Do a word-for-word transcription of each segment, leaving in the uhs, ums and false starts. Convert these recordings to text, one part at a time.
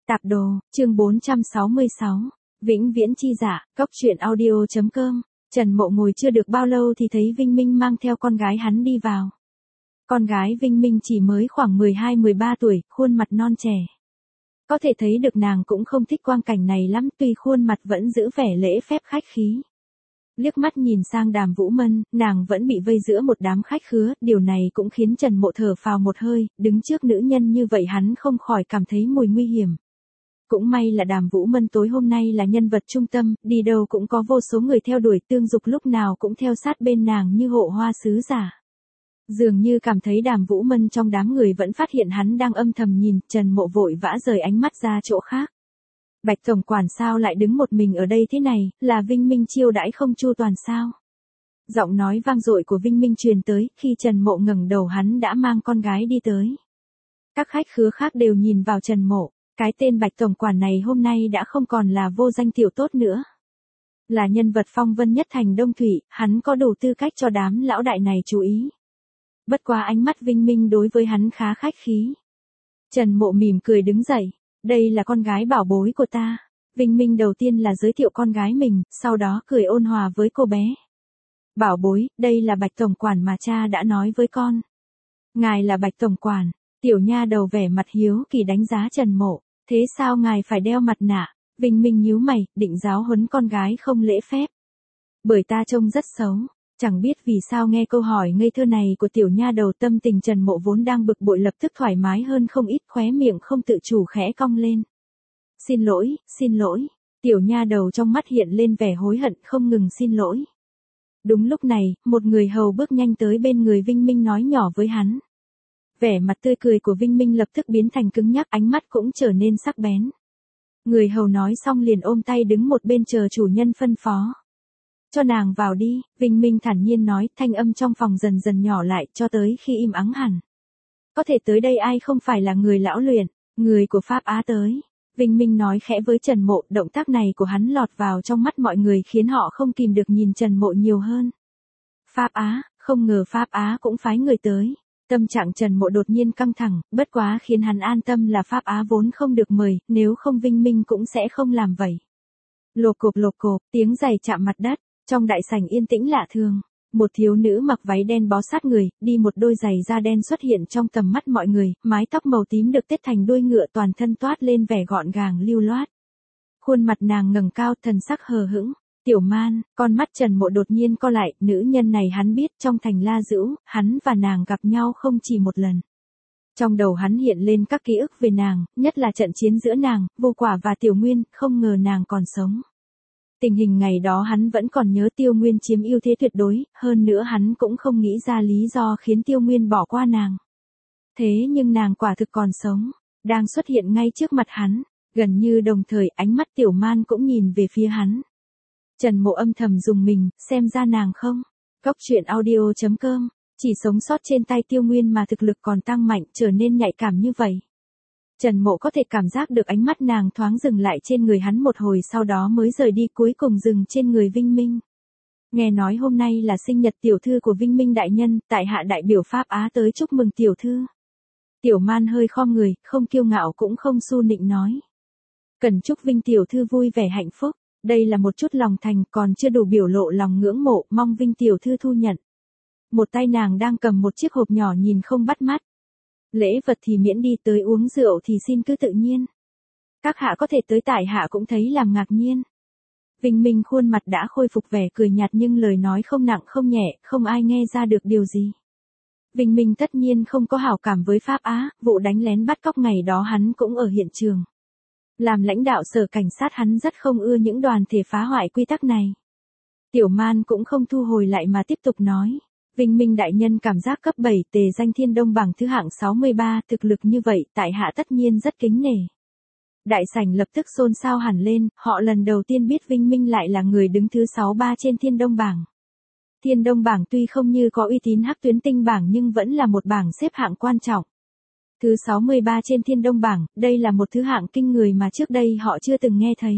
Tạp đồ, chương bốn trăm sáu mươi sáu. Vĩnh viễn chi dạ, cốc truyện audio.com. Trần Mộ ngồi chưa được bao lâu thì thấy Vinh Minh mang theo con gái hắn đi vào. Con gái Vinh Minh chỉ mới khoảng mười hai mười ba tuổi, khuôn mặt non trẻ. Có thể thấy được nàng cũng không thích quang cảnh này lắm, tuy khuôn mặt vẫn giữ vẻ lễ phép khách khí. Liếc mắt nhìn sang Đàm Vũ Mân, nàng vẫn bị vây giữa một đám khách khứa, điều này cũng khiến Trần Mộ thở phào một hơi, đứng trước nữ nhân như vậy hắn không khỏi cảm thấy mùi nguy hiểm. Cũng may là Đàm Vũ Mân tối hôm nay là nhân vật trung tâm, đi đâu cũng có vô số người theo đuổi, Tương Dục lúc nào cũng theo sát bên nàng như hộ hoa sứ giả. Dường như cảm thấy Đàm Vũ Mân trong đám người vẫn phát hiện hắn đang âm thầm nhìn, Trần Mộ vội vã rời ánh mắt ra chỗ khác. Bạch tổng quản sao lại đứng một mình ở đây thế này, là Vinh Minh chiêu đãi không chu toàn sao? Giọng nói vang dội của Vinh Minh truyền tới, khi Trần Mộ ngẩng đầu hắn đã mang con gái đi tới. Các khách khứa khác đều nhìn vào Trần Mộ, cái tên Bạch tổng quản này hôm nay đã không còn là vô danh tiểu tốt nữa. Là nhân vật phong vân nhất thành Đông Thủy, hắn có đủ tư cách cho đám lão đại này chú ý. Bất quá ánh mắt Vinh Minh đối với hắn khá khách khí. Trần Mộ mỉm cười đứng dậy. Đây là con gái bảo bối của ta. Vinh Minh đầu tiên là giới thiệu con gái mình, sau đó cười ôn hòa với cô bé. Bảo bối, đây là Bạch tổng quản mà cha đã nói với con. Ngài là Bạch tổng quản. Tiểu nha đầu vẻ mặt hiếu kỳ đánh giá Trần Mộ. Thế sao ngài phải đeo mặt nạ? Vinh Minh nhíu mày, định giáo huấn con gái không lễ phép. Bởi ta trông rất xấu. Chẳng biết vì sao nghe câu hỏi ngây thơ này của tiểu nha đầu, tâm tình Trần Mộ vốn đang bực bội lập tức thoải mái hơn không ít, khóe miệng không tự chủ khẽ cong lên. Xin lỗi, xin lỗi. Tiểu nha đầu trong mắt hiện lên vẻ hối hận, không ngừng xin lỗi. Đúng lúc này, một người hầu bước nhanh tới bên người Vinh Minh nói nhỏ với hắn. Vẻ mặt tươi cười của Vinh Minh lập tức biến thành cứng nhắc, ánh mắt cũng trở nên sắc bén. Người hầu nói xong liền ôm tay đứng một bên chờ chủ nhân phân phó. Cho nàng vào đi, Vinh Minh thản nhiên nói, thanh âm trong phòng dần dần nhỏ lại cho tới khi im ắng hẳn. Có thể tới đây ai không phải là người lão luyện, người của Pháp Á tới. Vinh Minh nói khẽ với Trần Mộ, động tác này của hắn lọt vào trong mắt mọi người khiến họ không kìm được nhìn Trần Mộ nhiều hơn. Pháp Á, không ngờ Pháp Á cũng phái người tới. Tâm trạng Trần Mộ đột nhiên căng thẳng, bất quá khiến hắn an tâm là Pháp Á vốn không được mời, nếu không Vinh Minh cũng sẽ không làm vậy. Lộp cộp lộp cộp, tiếng giày chạm mặt đất. Trong đại sảnh yên tĩnh lạ thường, một thiếu nữ mặc váy đen bó sát người, đi một đôi giày da đen xuất hiện trong tầm mắt mọi người, mái tóc màu tím được tết thành đuôi ngựa, toàn thân toát lên vẻ gọn gàng lưu loát. Khuôn mặt nàng ngẩng cao, thần sắc hờ hững. Tiểu Man, con mắt Trần Mộ đột nhiên co lại, nữ nhân này hắn biết, trong thành La Dữu, hắn và nàng gặp nhau không chỉ một lần. Trong đầu hắn hiện lên các ký ức về nàng, nhất là trận chiến giữa nàng, Vô Quả và Tiểu Nguyên, không ngờ nàng còn sống. Tình hình ngày đó hắn vẫn còn nhớ Tiêu Nguyên chiếm ưu thế tuyệt đối, hơn nữa hắn cũng không nghĩ ra lý do khiến Tiêu Nguyên bỏ qua nàng. Thế nhưng nàng quả thực còn sống, đang xuất hiện ngay trước mặt hắn, gần như đồng thời ánh mắt Tiểu Man cũng nhìn về phía hắn. Trần Mộ âm thầm dùng mình, xem ra nàng không. Cốc truyện audio.com, chỉ sống sót trên tay Tiêu Nguyên mà thực lực còn tăng mạnh, trở nên nhạy cảm như vậy. Trần Mộ có thể cảm giác được ánh mắt nàng thoáng dừng lại trên người hắn một hồi, sau đó mới rời đi, cuối cùng dừng trên người Vinh Minh. Nghe nói hôm nay là sinh nhật tiểu thư của Vinh Minh đại nhân, tại hạ đại biểu Pháp Á tới chúc mừng tiểu thư. Tiểu Man hơi khom người, không kiêu ngạo cũng không su nịnh nói. Cần chúc Vinh tiểu thư vui vẻ hạnh phúc, đây là một chút lòng thành, còn chưa đủ biểu lộ lòng ngưỡng mộ, mong Vinh tiểu thư thu nhận. Một tay nàng đang cầm một chiếc hộp nhỏ nhìn không bắt mắt. Lễ vật thì miễn đi, tới uống rượu thì xin cứ tự nhiên. Các hạ có thể tới, tại hạ cũng thấy làm ngạc nhiên. Vinh Minh khuôn mặt đã khôi phục vẻ cười nhạt nhưng lời nói không nặng không nhẹ, không ai nghe ra được điều gì. Vinh Minh tất nhiên không có hảo cảm với Pháp Á, vụ đánh lén bắt cóc ngày đó hắn cũng ở hiện trường. Làm lãnh đạo sở cảnh sát hắn rất không ưa những đoàn thể phá hoại quy tắc này. Tiểu Man cũng không thu hồi lại mà tiếp tục nói. Vinh Minh đại nhân cảm giác cấp bảy, tề danh Thiên Đông bảng thứ hạng sáu mươi ba, thực lực như vậy, tại hạ tất nhiên rất kính nể. Đại sảnh lập tức xôn xao hẳn lên, họ lần đầu tiên biết Vinh Minh lại là người đứng thứ sáu mươi ba trên Thiên Đông bảng. Thiên Đông bảng tuy không như có uy tín Hắc Tuyến Tinh bảng nhưng vẫn là một bảng xếp hạng quan trọng. Thứ sáu mươi ba trên Thiên Đông bảng, đây là một thứ hạng kinh người mà trước đây họ chưa từng nghe thấy.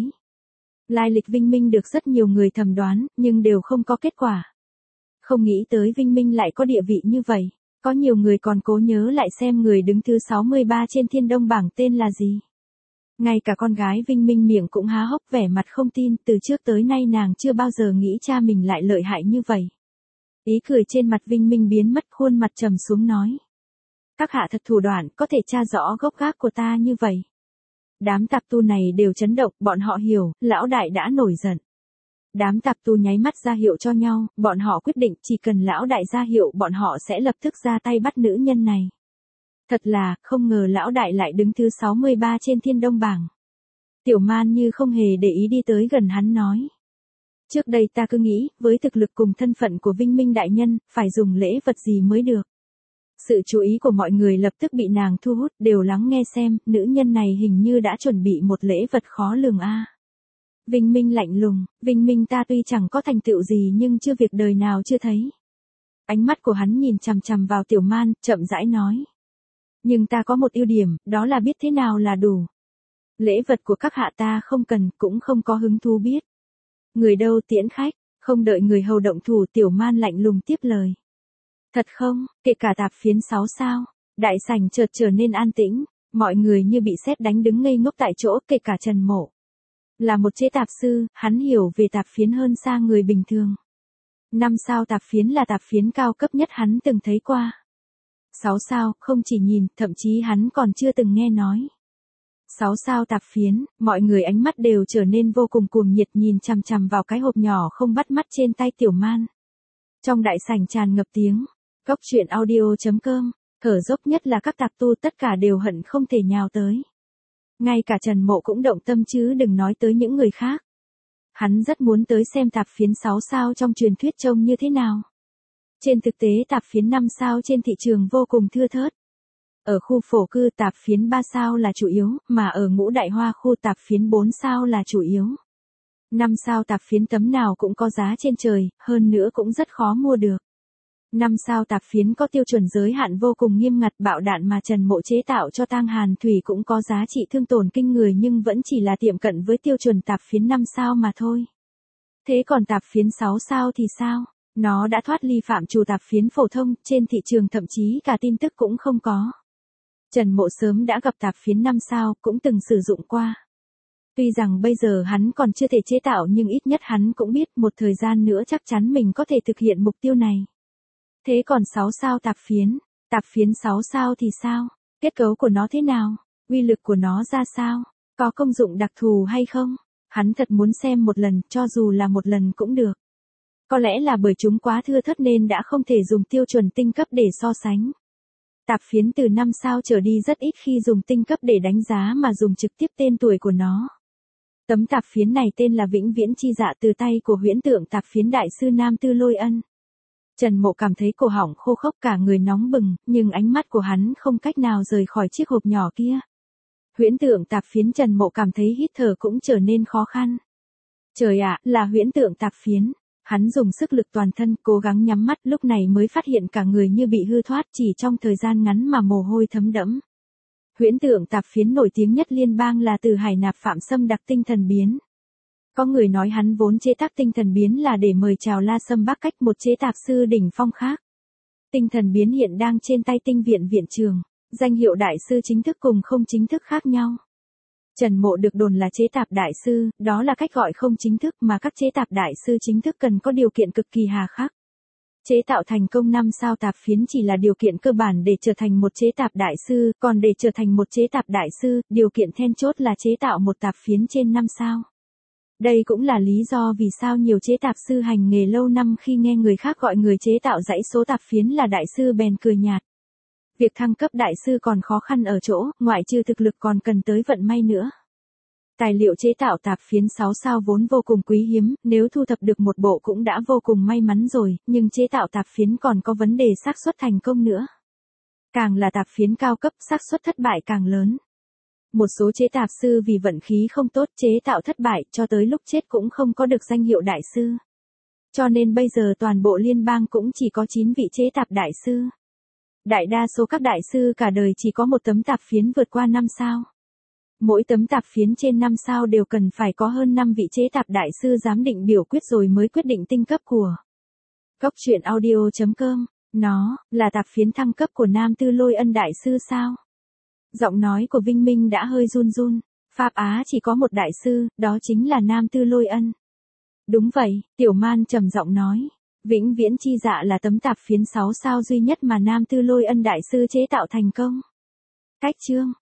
Lai lịch Vinh Minh được rất nhiều người thầm đoán, nhưng đều không có kết quả. Không nghĩ tới Vinh Minh lại có địa vị như vậy. Có nhiều người còn cố nhớ lại xem người đứng thứ sáu mươi ba trên Thiên Đông bảng tên là gì. Ngay cả con gái Vinh Minh miệng cũng há hốc vẻ mặt không tin, từ trước tới nay nàng chưa bao giờ nghĩ cha mình lại lợi hại như vậy. Ý cười trên mặt Vinh Minh biến mất, khuôn mặt trầm xuống nói. Các hạ thật thủ đoạn, có thể tra rõ gốc gác của ta như vậy. Đám tạp tu này đều chấn động, bọn họ hiểu, lão đại đã nổi giận. Đám tạp tu nháy mắt ra hiệu cho nhau, bọn họ quyết định chỉ cần lão đại ra hiệu bọn họ sẽ lập tức ra tay bắt nữ nhân này. Thật là, không ngờ lão đại lại đứng thứ sáu mươi ba trên thiên đông bảng. Tiểu Man như không hề để ý đi tới gần hắn nói. Trước đây ta cứ nghĩ, với thực lực cùng thân phận của Vinh Minh đại nhân, phải dùng lễ vật gì mới được. Sự chú ý của mọi người lập tức bị nàng thu hút, đều lắng nghe xem, nữ nhân này hình như đã chuẩn bị một lễ vật khó lường a. À. Vinh Minh lạnh lùng, Vinh Minh ta tuy chẳng có thành tựu gì nhưng chưa việc đời nào chưa thấy. Ánh mắt của hắn nhìn chằm chằm vào Tiểu Man, chậm rãi nói. Nhưng ta có một ưu điểm, đó là biết thế nào là đủ. Lễ vật của các hạ ta không cần, cũng không có hứng thú biết. Người đâu tiễn khách, không đợi người hầu động thủ, Tiểu Man lạnh lùng tiếp lời. Thật không, kể cả tạp phiến sáu sao, đại sảnh chợt trở nên an tĩnh, mọi người như bị sét đánh đứng ngây ngốc tại chỗ, kể cả Trần Mộ. Là một chế tạp sư, hắn hiểu về tạp phiến hơn xa người bình thường. Năm sao tạp phiến là tạp phiến cao cấp nhất hắn từng thấy qua. Sáu sao, không chỉ nhìn, thậm chí hắn còn chưa từng nghe nói. Sáu sao tạp phiến, mọi người ánh mắt đều trở nên vô cùng cuồng nhiệt nhìn chằm chằm vào cái hộp nhỏ không bắt mắt trên tay Tiểu Man. Trong đại sảnh tràn ngập tiếng, Cốc truyện audio chấm com, thở dốc nhất là các tạp tu tất cả đều hận không thể nhào tới. Ngay cả Trần Mộ cũng động tâm chứ đừng nói tới những người khác. Hắn rất muốn tới xem tạp phiến sáu sao trong truyền thuyết trông như thế nào. Trên thực tế tạp phiến năm sao trên thị trường vô cùng thưa thớt. Ở khu phổ cư tạp phiến ba sao là chủ yếu, mà ở Ngũ Đại Hoa khu tạp phiến bốn sao là chủ yếu. năm sao tạp phiến tấm nào cũng có giá trên trời, hơn nữa cũng rất khó mua được. năm sao tạp phiến có tiêu chuẩn giới hạn vô cùng nghiêm ngặt, bạo đạn mà Trần Mộ chế tạo cho Tang Hàn Thủy cũng có giá trị thương tổn kinh người nhưng vẫn chỉ là tiệm cận với tiêu chuẩn tạp phiến năm sao mà thôi. Thế còn tạp phiến sáu sao thì sao? Nó đã thoát ly phạm trù tạp phiến phổ thông, trên thị trường thậm chí cả tin tức cũng không có. Trần Mộ sớm đã gặp tạp phiến năm sao, cũng từng sử dụng qua. Tuy rằng bây giờ hắn còn chưa thể chế tạo nhưng ít nhất hắn cũng biết một thời gian nữa chắc chắn mình có thể thực hiện mục tiêu này. Thế còn sáu sao tạp phiến, tạp phiến sáu sao thì sao? Kết cấu của nó thế nào? Uy lực của nó ra sao? Có công dụng đặc thù hay không? Hắn thật muốn xem một lần, cho dù là một lần cũng được. Có lẽ là bởi chúng quá thưa thớt nên đã không thể dùng tiêu chuẩn tinh cấp để so sánh. Tạp phiến từ năm sao trở đi rất ít khi dùng tinh cấp để đánh giá mà dùng trực tiếp tên tuổi của nó. Tấm tạp phiến này tên là Vĩnh Viễn Chi Dạ từ tay của huyễn tượng tạp phiến đại sư Nam Tư Lôi Ân. Trần Mộ cảm thấy cổ họng khô khốc cả người nóng bừng, nhưng ánh mắt của hắn không cách nào rời khỏi chiếc hộp nhỏ kia. Huyễn tượng tạp phiến Trần Mộ cảm thấy hít thở cũng trở nên khó khăn. Trời ạ, là huyễn tượng tạp phiến. Hắn dùng sức lực toàn thân cố gắng nhắm mắt lúc này mới phát hiện cả người như bị hư thoát chỉ trong thời gian ngắn mà mồ hôi thấm đẫm. Huyễn tượng tạp phiến nổi tiếng nhất liên bang là từ Hải Nạp Phạm Sâm đặc tinh thần biến. Có người nói hắn vốn chế tác tinh thần biến là để mời chào La Sâm Bắc Cách một chế tạp sư đỉnh phong khác. Tinh thần biến hiện đang trên tay tinh viện viện trường, danh hiệu đại sư chính thức cùng không chính thức khác nhau. Trần Mộ được đồn là chế tạp đại sư, đó là cách gọi không chính thức mà các chế tạp đại sư chính thức cần có điều kiện cực kỳ hà khắc. Chế tạo thành công năm sao tạp phiến chỉ là điều kiện cơ bản để trở thành một chế tạp đại sư, còn để trở thành một chế tạp đại sư, điều kiện then chốt là chế tạo một tạp phiến trên năm sao. Đây cũng là lý do vì sao nhiều chế tạp sư hành nghề lâu năm khi nghe người khác gọi người chế tạo dãy số tạp phiến là đại sư bèn cười nhạt. Việc thăng cấp đại sư còn khó khăn ở chỗ, ngoại trừ thực lực còn cần tới vận may nữa. Tài liệu chế tạo tạp phiến sáu sao vốn vô cùng quý hiếm, nếu thu thập được một bộ cũng đã vô cùng may mắn rồi, nhưng chế tạo tạp phiến còn có vấn đề xác suất thành công nữa. Càng là tạp phiến cao cấp, xác suất thất bại càng lớn. Một số chế tạp sư vì vận khí không tốt chế tạo thất bại cho tới lúc chết cũng không có được danh hiệu đại sư. Cho nên bây giờ toàn bộ liên bang cũng chỉ có chín vị chế tạp đại sư. Đại đa số các đại sư cả đời chỉ có một tấm tạp phiến vượt qua năm sao. Mỗi tấm tạp phiến trên năm sao đều cần phải có hơn năm vị chế tạp đại sư giám định biểu quyết rồi mới quyết định tinh cấp của. Cốc truyện audio chấm com, nó là tạp phiến thăng cấp của Nam Tư Lôi Ân đại sư sao? Giọng nói của Vinh Minh đã hơi run run, Pháp Á chỉ có một đại sư, đó chính là Nam Tư Lôi Ân. Đúng vậy, Tiểu Man trầm giọng nói. Vĩnh Viễn Chi Dạ là tấm tạp phiến sáu sao duy nhất mà Nam Tư Lôi Ân đại sư chế tạo thành công. Cách chương